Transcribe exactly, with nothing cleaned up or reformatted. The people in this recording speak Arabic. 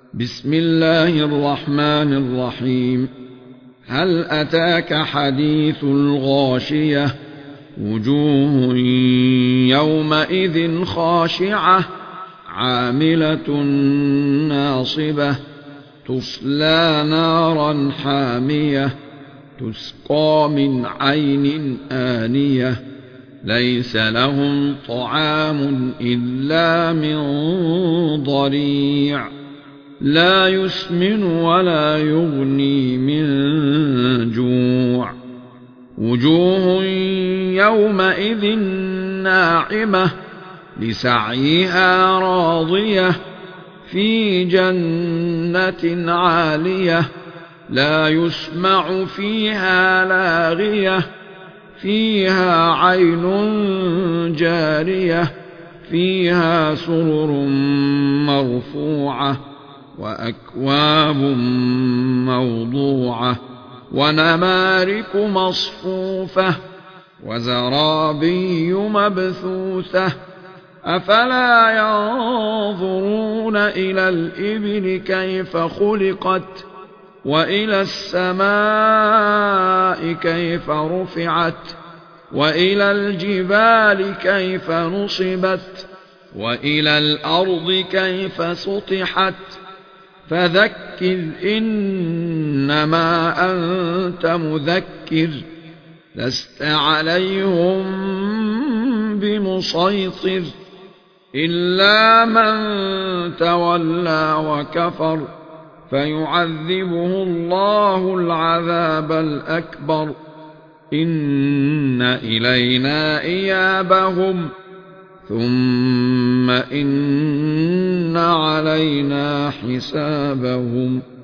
بسم الله الرحمن الرحيم. هل أتاك حديث الغاشية؟ وجوه يومئذ خاشعة عاملة ناصبة تصلى نارا حامية تسقى من عين آنية ليس لهم طعام إلا من ضريع لا يسمن ولا يغني من جوع. وجوه يومئذ ناعمة لسعيها راضية في جنة عالية لا يسمع فيها لاغية فيها عين جارية فيها سرر مرفوعة وأكواب موضوعة ونمارق مصفوفة وزرابي مبثوثة أفلا ينظرون إلى الإبل كيف خلقت وإلى السماء كيف رفعت وإلى الجبال كيف نصبت وإلى الأرض كيف سطحت فذكر إنما أنت مذكر لست عليهم بمسيطر إلا من تولى وكفر فيعذبه الله العذاب الأكبر إن إلينا إيابهم ثم إن علينا حسابهم.